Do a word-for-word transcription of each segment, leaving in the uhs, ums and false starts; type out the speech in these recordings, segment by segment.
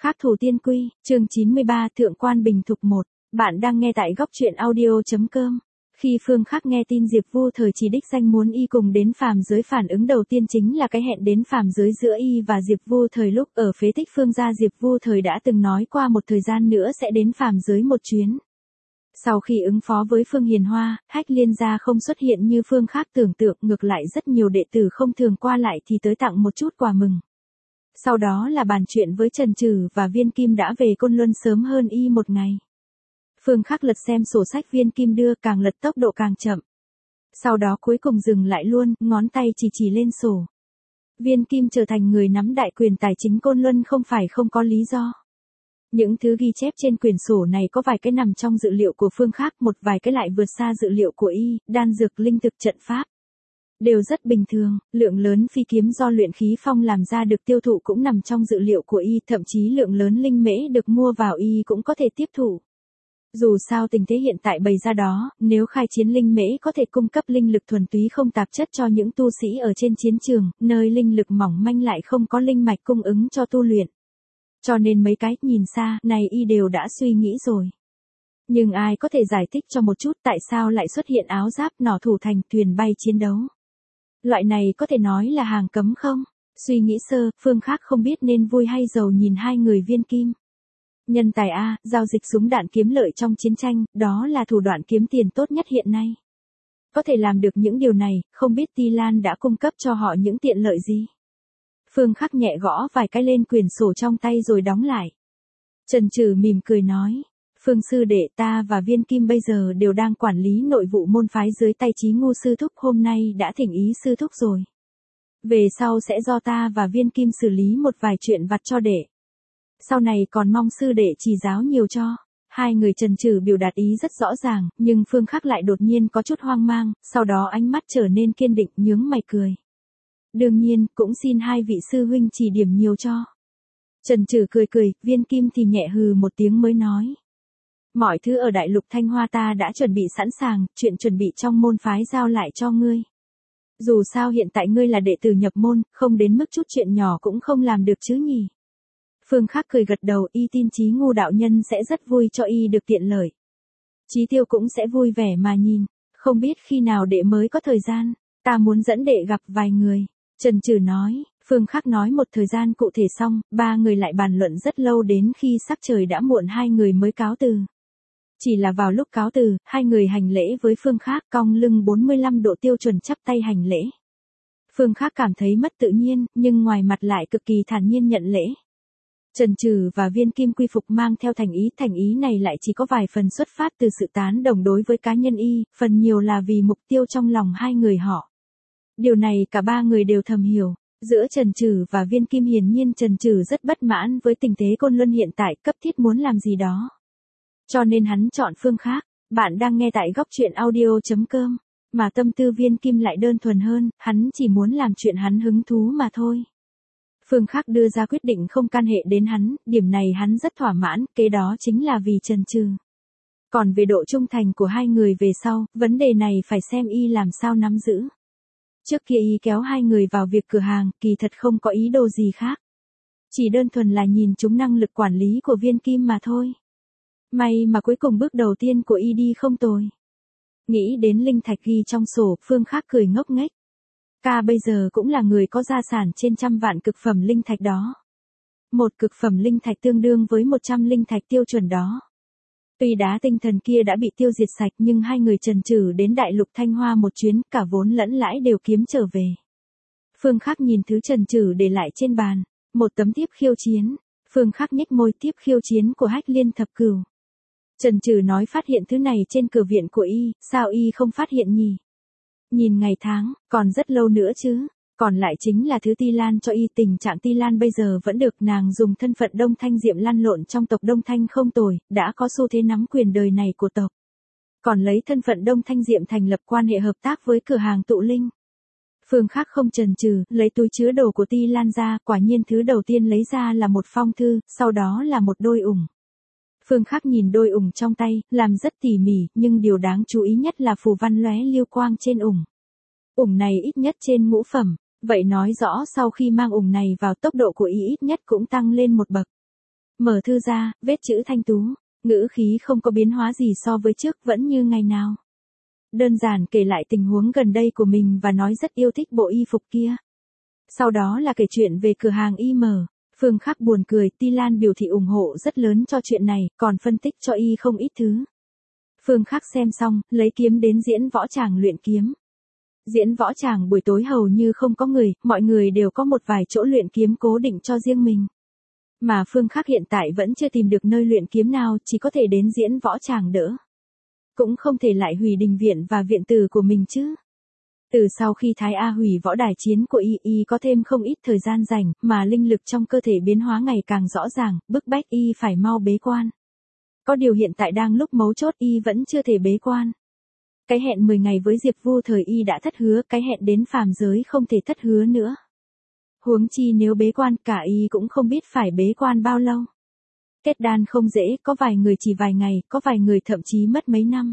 Khác thủ tiên quy, chương chín mươi ba Thượng quan Bình Thục một. Bạn đang nghe tại góc truyện audio.com. Khi Phương Khắc nghe tin Diệp Vu Thời chỉ đích danh muốn y cùng đến phàm giới, phản ứng đầu tiên chính là cái hẹn đến phàm giới giữa y và Diệp Vu Thời. Lúc ở phế tích Phương gia, Diệp Vu Thời đã từng nói qua một thời gian nữa sẽ đến phàm giới một chuyến. Sau khi ứng phó với Phương Hiền Hoa, Hách Liên gia không xuất hiện như Phương Khắc tưởng tượng, ngược lại rất nhiều đệ tử không thường qua lại thì tới tặng một chút quà mừng. Sau đó là bàn chuyện với Trần Trừ và Viên Kim đã về Côn Luân sớm hơn y một ngày. Phương Khắc lật xem sổ sách Viên Kim đưa, càng lật tốc độ càng chậm. Sau đó cuối cùng dừng lại luôn, ngón tay chỉ chỉ lên sổ. Viên Kim trở thành người nắm đại quyền tài chính Côn Luân không phải không có lý do. Những thứ ghi chép trên quyển sổ này có vài cái nằm trong dự liệu của Phương Khắc, một vài cái lại vượt xa dự liệu của y, đan dược, linh thực, trận pháp. Đều rất bình thường, lượng lớn phi kiếm do luyện khí phong làm ra được tiêu thụ cũng nằm trong dự liệu của y, thậm chí lượng lớn linh mễ được mua vào y cũng có thể tiếp thụ. Dù sao tình thế hiện tại bày ra đó, nếu khai chiến linh mễ có thể cung cấp linh lực thuần túy không tạp chất cho những tu sĩ ở trên chiến trường, nơi linh lực mỏng manh lại không có linh mạch cung ứng cho tu luyện. Cho nên mấy cái nhìn xa này y đều đã suy nghĩ rồi. Nhưng ai có thể giải thích cho một chút tại sao lại xuất hiện áo giáp, nỏ thủ thành, thuyền bay chiến đấu? Loại này có thể nói là hàng cấm không? Suy nghĩ sơ, Phương Khắc không biết nên vui hay giàu nhìn hai người Viên Kim. Nhân tài A, giao dịch súng đạn kiếm lợi trong chiến tranh, đó là thủ đoạn kiếm tiền tốt nhất hiện nay. Có thể làm được những điều này, không biết Ti Lan đã cung cấp cho họ những tiện lợi gì? Phương Khắc nhẹ gõ vài cái lên quyển sổ trong tay rồi đóng lại. Trần Trừ mỉm cười nói. Phương sư đệ, ta và Viên Kim bây giờ đều đang quản lý nội vụ môn phái dưới tay Chí Ngu sư thúc, hôm nay đã thỉnh ý sư thúc rồi. Về sau sẽ do ta và Viên Kim xử lý một vài chuyện vặt cho đệ. Sau này còn mong sư đệ chỉ giáo nhiều cho. Hai người Trần Trừ biểu đạt ý rất rõ ràng, nhưng Phương Khắc lại đột nhiên có chút hoang mang, sau đó ánh mắt trở nên kiên định, nhướng mày cười. Đương nhiên, cũng xin hai vị sư huynh chỉ điểm nhiều cho. Trần Trừ cười cười, Viên Kim thì nhẹ hừ một tiếng mới nói. Mọi thứ ở Đại Lục Thanh Hoa ta đã chuẩn bị sẵn sàng, chuyện chuẩn bị trong môn phái giao lại cho ngươi. Dù sao hiện tại ngươi là đệ tử nhập môn, không đến mức chút chuyện nhỏ cũng không làm được chứ nhỉ. Phương Khắc cười gật đầu, y tin Chí Ngu đạo nhân sẽ rất vui cho y được tiện lợi. Chí Tiêu cũng sẽ vui vẻ mà nhìn, không biết khi nào đệ mới có thời gian, ta muốn dẫn đệ gặp vài người. Trần Trừ nói. Phương Khắc nói một thời gian cụ thể xong, ba người lại bàn luận rất lâu, đến khi sắc trời đã muộn hai người mới cáo từ. Chỉ là vào lúc cáo từ, hai người hành lễ với Phương Khắc, cong lưng bốn mươi lăm độ tiêu chuẩn chắp tay hành lễ. Phương Khắc cảm thấy mất tự nhiên, nhưng ngoài mặt lại cực kỳ thản nhiên nhận lễ. Trần Trừ và Viên Kim quy phục mang theo thành ý, thành ý này lại chỉ có vài phần xuất phát từ sự tán đồng đối với cá nhân y, phần nhiều là vì mục tiêu trong lòng hai người họ. Điều này cả ba người đều thầm hiểu. Giữa Trần Trừ và Viên Kim, hiển nhiên Trần Trừ rất bất mãn với tình thế Côn Luân hiện tại, cấp thiết muốn làm gì đó. Cho nên hắn chọn Phương Khắc. Bạn đang nghe tại góc truyện audio.com. Mà tâm tư Viên Kim lại đơn thuần hơn, hắn chỉ muốn làm chuyện hắn hứng thú mà thôi. Phương Khắc đưa ra quyết định không can hệ đến hắn, điểm này hắn rất thỏa mãn, kế đó chính là vì Trần Trừ. Còn về độ trung thành của hai người về sau, vấn đề này phải xem y làm sao nắm giữ. Trước kia y kéo hai người vào việc cửa hàng, kỳ thật không có ý đồ gì khác. Chỉ đơn thuần là nhìn chúng năng lực quản lý của Viên Kim mà thôi. May mà cuối cùng bước đầu tiên của y đi không tồi. Nghĩ đến linh thạch ghi trong sổ, Phương Khắc cười ngốc nghếch. Ca bây giờ cũng là người có gia sản trên trăm vạn cực phẩm linh thạch đó. Một cực phẩm linh thạch tương đương với một trăm linh thạch tiêu chuẩn đó. Tuy đá tinh thần kia đã bị tiêu diệt sạch, nhưng hai người Trần Trừ đến Đại Lục Thanh Hoa một chuyến, cả vốn lẫn lãi đều kiếm trở về. Phương Khắc nhìn thứ Trần Trừ để lại trên bàn, một tấm thiếp khiêu chiến. Phương Khắc nhếch môi, thiếp khiêu chiến của Hách Liên thập cửu. Trần Trừ nói phát hiện thứ này trên cửa viện của y, sao y không phát hiện nhỉ? Nhìn ngày tháng, còn rất lâu nữa chứ. Còn lại chính là thứ Ti Lan cho y, tình trạng Ti Lan bây giờ vẫn được, nàng dùng thân phận Đông Thanh Diệm lăn lộn trong tộc Đông Thanh không tồi, đã có xu thế nắm quyền đời này của tộc. Còn lấy thân phận Đông Thanh Diệm thành lập quan hệ hợp tác với cửa hàng tụ linh. Phương Khắc không chần chừ, lấy túi chứa đồ của Ti Lan ra, quả nhiên thứ đầu tiên lấy ra là một phong thư, sau đó là một đôi ủng. Phương Khắc nhìn đôi ủng trong tay, làm rất tỉ mỉ, nhưng điều đáng chú ý nhất là phù văn lóe lưu quang trên ủng. Ủng này ít nhất trên ngũ phẩm. Vậy nói rõ sau khi mang ủng này vào, tốc độ của y ít nhất cũng tăng lên một bậc. Mở thư ra, vết chữ thanh tú, ngữ khí không có biến hóa gì so với trước, vẫn như ngày nào. Đơn giản kể lại tình huống gần đây của mình và nói rất yêu thích bộ y phục kia. Sau đó là kể chuyện về cửa hàng y mở. Phương Khắc buồn cười, Ti Lan biểu thị ủng hộ rất lớn cho chuyện này, còn phân tích cho y không ít thứ. Phương Khắc xem xong, lấy kiếm đến diễn võ tràng luyện kiếm. Diễn võ tràng buổi tối hầu như không có người, mọi người đều có một vài chỗ luyện kiếm cố định cho riêng mình. Mà Phương Khắc hiện tại vẫn chưa tìm được nơi luyện kiếm nào, chỉ có thể đến diễn võ tràng đỡ. Cũng không thể lại hủy đình viện và viện tử của mình chứ. Từ sau khi Thái A hủy võ đài chiến của y, y có thêm không ít thời gian rảnh, mà linh lực trong cơ thể biến hóa ngày càng rõ ràng, bức bách y phải mau bế quan. Có điều hiện tại đang lúc mấu chốt y vẫn chưa thể bế quan. Cái hẹn mười ngày với Diệp Vu Thời y đã thất hứa, cái hẹn đến phàm giới không thể thất hứa nữa. Huống chi nếu bế quan, cả y cũng không biết phải bế quan bao lâu. Kết đan không dễ, có vài người chỉ vài ngày, có vài người thậm chí mất mấy năm.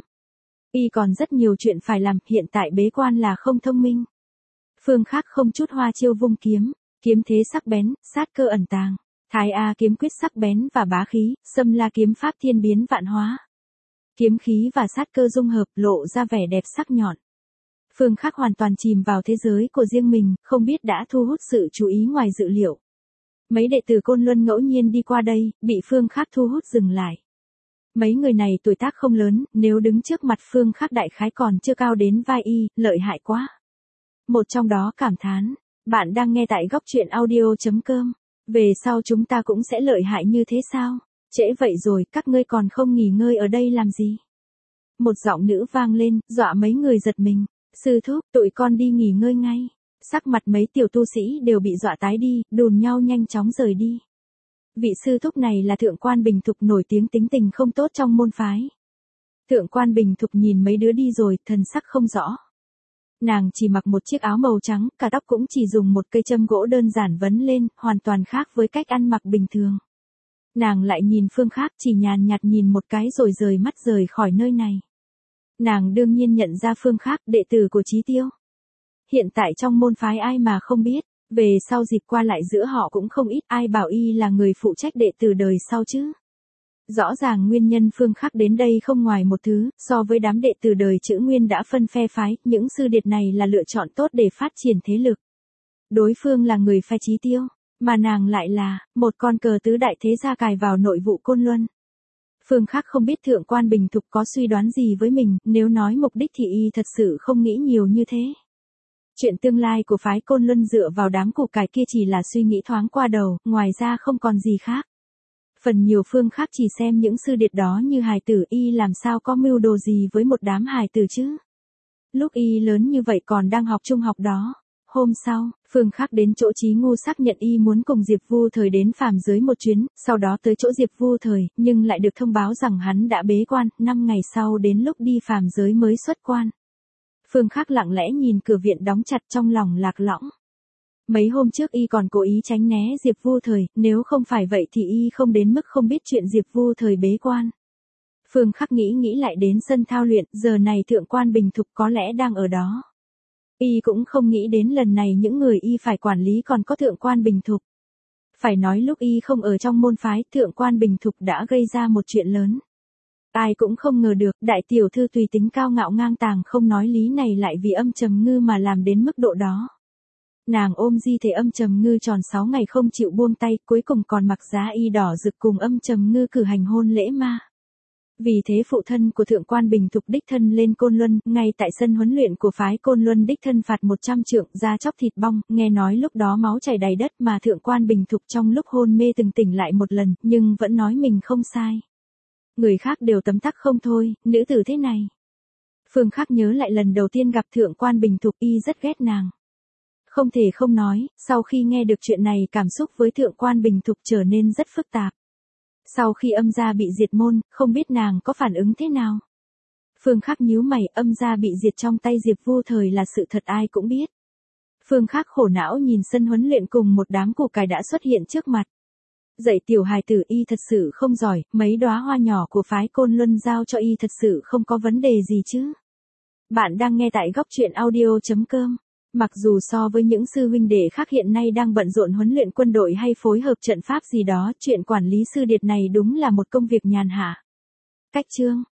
Y còn rất nhiều chuyện phải làm, hiện tại bế quan là không thông minh. Phương Khắc không chút hoa chiêu vung kiếm, kiếm thế sắc bén, sát cơ ẩn tàng. Thái A kiếm quyết sắc bén và bá khí, Sâm La kiếm pháp thiên biến vạn hóa. Kiếm khí và sát cơ dung hợp lộ ra vẻ đẹp sắc nhọn. Phương Khắc hoàn toàn chìm vào thế giới của riêng mình, không biết đã thu hút sự chú ý ngoài dự liệu. Mấy đệ tử Côn Luân ngẫu nhiên đi qua đây, bị Phương Khắc thu hút dừng lại. Mấy người này tuổi tác không lớn, nếu đứng trước mặt Phương Khắc đại khái còn chưa cao đến vai y, lợi hại quá. Một trong đó cảm thán, bạn đang nghe tại góc truyện audio chấm com. Về sau chúng ta cũng sẽ lợi hại như thế sao? Trễ vậy rồi, các ngươi còn không nghỉ ngơi ở đây làm gì? Một giọng nữ vang lên, dọa mấy người giật mình. Sư thúc, tụi con đi nghỉ ngơi ngay. Sắc mặt mấy tiểu tu sĩ đều bị dọa tái đi, đùn nhau nhanh chóng rời đi. Vị sư thúc này là Thượng Quan Bình Thục, nổi tiếng tính tình không tốt trong môn phái. Thượng Quan Bình Thục nhìn mấy đứa đi rồi, thần sắc không rõ. Nàng chỉ mặc một chiếc áo màu trắng, cả tóc cũng chỉ dùng một cây châm gỗ đơn giản vấn lên, hoàn toàn khác với cách ăn mặc bình thường. Nàng lại nhìn Phương Khắc, chỉ nhàn nhạt nhìn một cái rồi rời mắt rời khỏi nơi này. Nàng đương nhiên nhận ra Phương Khắc, đệ tử của Chí Tiêu. Hiện tại trong môn phái ai mà không biết, về sau dịp qua lại giữa họ cũng không ít, ai bảo y là người phụ trách đệ tử đời sau chứ. Rõ ràng nguyên nhân Phương Khắc đến đây không ngoài một thứ, so với đám đệ tử đời chữ Nguyên đã phân phe phái, những sư điệt này là lựa chọn tốt để phát triển thế lực. Đối phương là người phe Chí Tiêu, mà nàng lại là một con cờ tứ đại thế gia cài vào nội vụ Côn Luân. Phương Khắc không biết Thượng Quan Bình Thục có suy đoán gì với mình, nếu nói mục đích thì y thật sự không nghĩ nhiều như thế. Chuyện tương lai của phái Côn Luân dựa vào đám củ cải kia chỉ là suy nghĩ thoáng qua đầu, ngoài ra không còn gì khác. Phần nhiều Phương Khắc chỉ xem những sư điệt đó như hài tử, y làm sao có mưu đồ gì với một đám hài tử chứ. Lúc y lớn như vậy còn đang học trung học đó. Hôm sau, Phương Khắc đến chỗ Chí Ngu xác nhận y muốn cùng Diệp Vu Thời đến phàm giới một chuyến, sau đó tới chỗ Diệp Vu Thời, nhưng lại được thông báo rằng hắn đã bế quan, năm ngày sau đến lúc đi phàm giới mới xuất quan. Phương Khắc lặng lẽ nhìn cửa viện đóng chặt, trong lòng lạc lõng. Mấy hôm trước y còn cố ý tránh né Diệp Vu Thời, nếu không phải vậy thì y không đến mức không biết chuyện Diệp Vu Thời bế quan. Phương Khắc nghĩ nghĩ lại đến sân thao luyện, giờ này Thượng Quan Bình Thục có lẽ đang ở đó. Y cũng không nghĩ đến lần này những người y phải quản lý còn có Thượng Quan Bình Thục. Phải nói lúc y không ở trong môn phái, Thượng Quan Bình Thục đã gây ra một chuyện lớn. Ai cũng không ngờ được, đại tiểu thư tùy tính cao ngạo ngang tàng không nói lý này lại vì Âm Trầm Ngư mà làm đến mức độ đó. Nàng ôm di thể Âm Trầm Ngư tròn sáu ngày không chịu buông tay, cuối cùng còn mặc giá y đỏ rực cùng Âm Trầm Ngư cử hành hôn lễ ma. Vì thế phụ thân của Thượng Quan Bình Thục đích thân lên Côn Luân, ngay tại sân huấn luyện của phái Côn Luân đích thân phạt một trăm trượng, da chóc thịt bong, nghe nói lúc đó máu chảy đầy đất mà Thượng Quan Bình Thục trong lúc hôn mê từng tỉnh lại một lần, nhưng vẫn nói mình không sai. Người khác đều tấm tắc không thôi, nữ tử thế này. Phương Khắc nhớ lại lần đầu tiên gặp Thượng Quan Bình Thục, y rất ghét nàng. Không thể không nói, sau khi nghe được chuyện này cảm xúc với Thượng Quan Bình Thục trở nên rất phức tạp. Sau khi Âm gia bị diệt môn, không biết nàng có phản ứng thế nào. Phương Khắc nhíu mày, Âm gia bị diệt trong tay Diệp Vu Thời là sự thật ai cũng biết. Phương Khắc khổ não nhìn sân huấn luyện cùng một đám củ cải đã xuất hiện trước mặt. Dạy tiểu hài tử y thật sự không giỏi, mấy đóa hoa nhỏ của phái Côn Luân giao cho y thật sự không có vấn đề gì chứ. Bạn đang nghe tại góc truyện audio chấm com. Mặc dù so với những sư huynh đệ khác hiện nay đang bận rộn huấn luyện quân đội hay phối hợp trận pháp gì đó, chuyện quản lý sư điệt này đúng là một công việc nhàn hạ. Cách chương